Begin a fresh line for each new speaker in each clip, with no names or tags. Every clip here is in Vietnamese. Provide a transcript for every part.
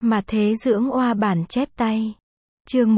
Mà thế dưỡng oa bản chép tay. Chương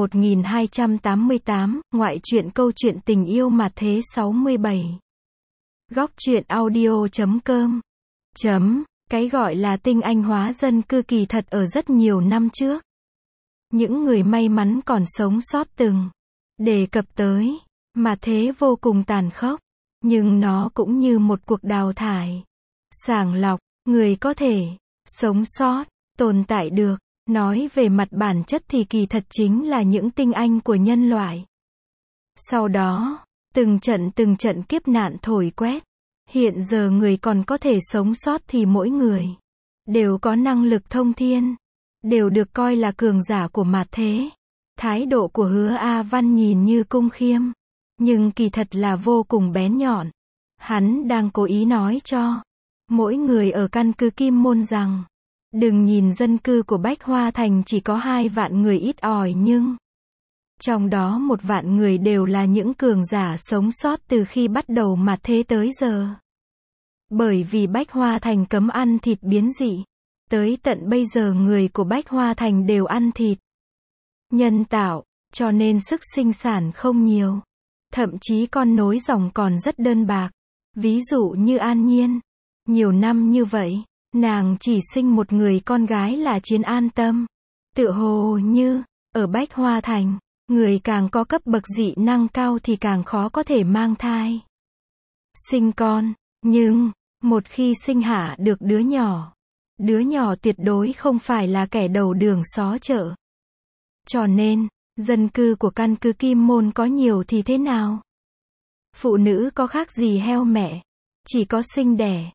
1288, ngoại truyện câu chuyện tình yêu mà thế 67. Góc truyện audio.com. Cái gọi là tinh anh hóa dân cư kỳ thật ở rất nhiều năm trước. Những người may mắn còn sống sót từng đề cập tới, mà thế vô cùng tàn khốc, nhưng nó cũng như một cuộc đào thải, sàng lọc, người có thể sống sót, tồn tại được. Nói về mặt bản chất thì kỳ thật chính là những tinh anh của nhân loại. Sau đó, từng trận kiếp nạn thổi quét. Hiện giờ người còn có thể sống sót thì mỗi người đều có năng lực thông thiên, đều được coi là cường giả của mạt thế. Thái độ của Hứa A Văn nhìn như cung khiêm, nhưng kỳ thật là vô cùng bén nhọn. Hắn đang cố ý nói cho mỗi người ở căn cứ Kim Môn rằng, đừng nhìn dân cư của Bách Hoa Thành chỉ có 2 vạn người ít ỏi nhưng trong đó 1 vạn người đều là những cường giả sống sót từ khi bắt đầu mạt thế tới giờ. Bởi vì Bách Hoa Thành cấm ăn thịt biến dị, tới tận bây giờ người của Bách Hoa Thành đều ăn thịt nhân tạo, cho nên sức sinh sản không nhiều. Thậm chí con nối dòng còn rất đơn bạc. Ví dụ như An Nhiên. Nhiều năm như vậy, nàng chỉ sinh một người con gái là Chiến An Tâm. Tựa hồ như, ở Bách Hoa Thành, người càng có cấp bậc dị năng cao thì càng khó có thể mang thai, sinh con. Nhưng, một khi sinh hạ được đứa nhỏ tuyệt đối không phải là kẻ đầu đường xó chợ. Cho nên, dân cư của căn cứ Kim Môn có nhiều thì thế nào? Phụ nữ có khác gì heo mẹ, chỉ có sinh đẻ,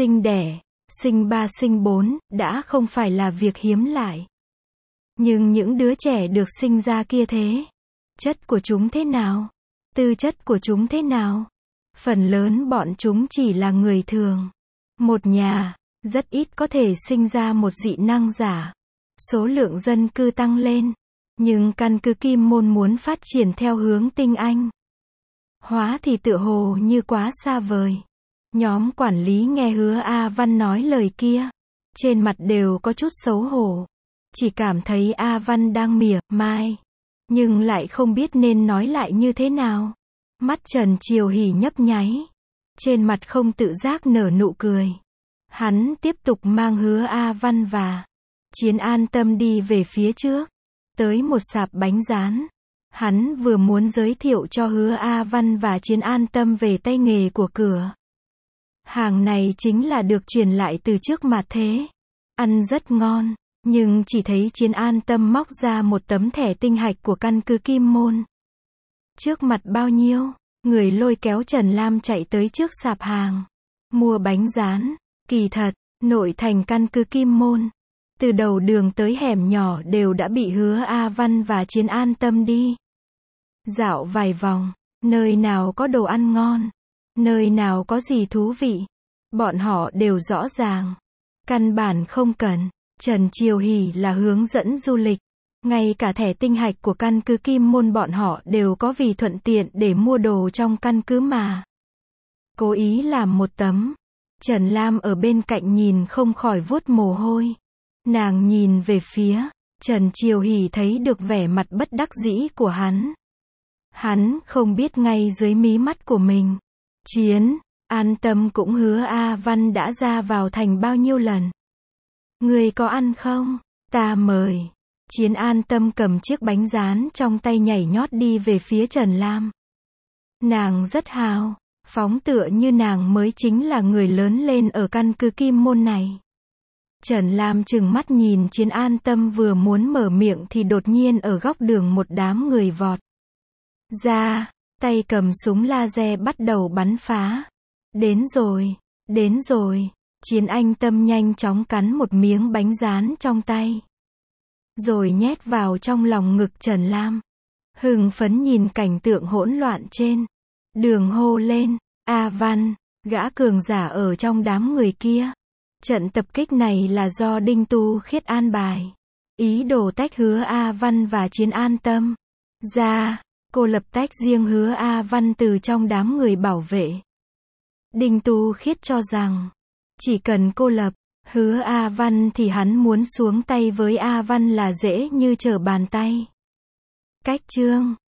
sinh 3 sinh 4, đã không phải là việc hiếm lại. Nhưng những đứa trẻ được sinh ra kia thế, chất của chúng thế nào? Tư chất của chúng thế nào? Phần lớn bọn chúng chỉ là người thường. Một nhà, rất ít có thể sinh ra một dị năng giả. Số lượng dân cư tăng lên, nhưng căn cứ Kim Môn muốn phát triển theo hướng tinh anh hóa thì tựa hồ như quá xa vời. Nhóm quản lý nghe Hứa A Văn nói lời kia, trên mặt đều có chút xấu hổ. Chỉ cảm thấy A Văn đang mỉa mai, nhưng lại không biết nên nói lại như thế nào. Mắt Trần Triều Hỷ nhấp nháy, trên mặt không tự giác nở nụ cười. Hắn tiếp tục mang Hứa A Văn và Chiến An Tâm đi về phía trước, tới một sạp bánh rán. Hắn vừa muốn giới thiệu cho Hứa A Văn và Chiến An Tâm về tay nghề của cửa hàng này, chính là được truyền lại từ trước mạt thế. Ăn rất ngon, nhưng chỉ thấy Chiến An Tâm móc ra một tấm thẻ tinh hạch của căn cứ Kim Môn. Trước mặt bao nhiêu người lôi kéo Trần Lam chạy tới trước sạp hàng, mua bánh rán. Kỳ thật, nội thành căn cứ Kim Môn, từ đầu đường tới hẻm nhỏ đều đã bị Hứa A Văn và Chiến An Tâm đi dạo vài vòng. Nơi nào có đồ ăn ngon, nơi nào có gì thú vị, bọn họ đều rõ ràng. Căn bản không cần Trần Triều Hỷ là hướng dẫn du lịch. Ngay cả thẻ tinh hạch của căn cứ Kim Môn bọn họ đều có vì thuận tiện để mua đồ trong căn cứ mà cố ý làm một tấm. Trần Lam ở bên cạnh nhìn không khỏi vuốt mồ hôi. Nàng nhìn về phía Trần Triều Hỷ, thấy được vẻ mặt bất đắc dĩ của hắn. Hắn không biết ngay dưới mí mắt của mình, Chiến An Tâm cũng Hứa A Văn đã ra vào thành bao nhiêu lần. Người có ăn không? Ta mời. Chiến An Tâm cầm chiếc bánh rán trong tay nhảy nhót đi về phía Trần Lam. Nàng rất hào phóng, tựa như nàng mới chính là người lớn lên ở căn cứ Kim Môn này. Trần Lam trừng mắt nhìn Chiến An Tâm vừa muốn mở miệng thì đột nhiên ở góc đường một đám người vọt ra, tay cầm súng laser bắt đầu bắn phá. Đến rồi. Chiến An Tâm nhanh chóng cắn một miếng bánh rán trong tay, rồi nhét vào trong lòng ngực Trần Lam. Hưng phấn nhìn cảnh tượng hỗn loạn trên đường hô lên, A Văn, gã cường giả ở trong đám người kia. Trận tập kích này là do Đinh Tu Khiết an bài, ý đồ tách Hứa A Văn và Chiến An Tâm ra. Cô lập tách riêng Hứa A Văn từ trong đám người bảo vệ. Đinh Tu Khiết cho rằng, chỉ cần cô lập Hứa A Văn thì hắn muốn xuống tay với A Văn là dễ như trở bàn tay. Cách chương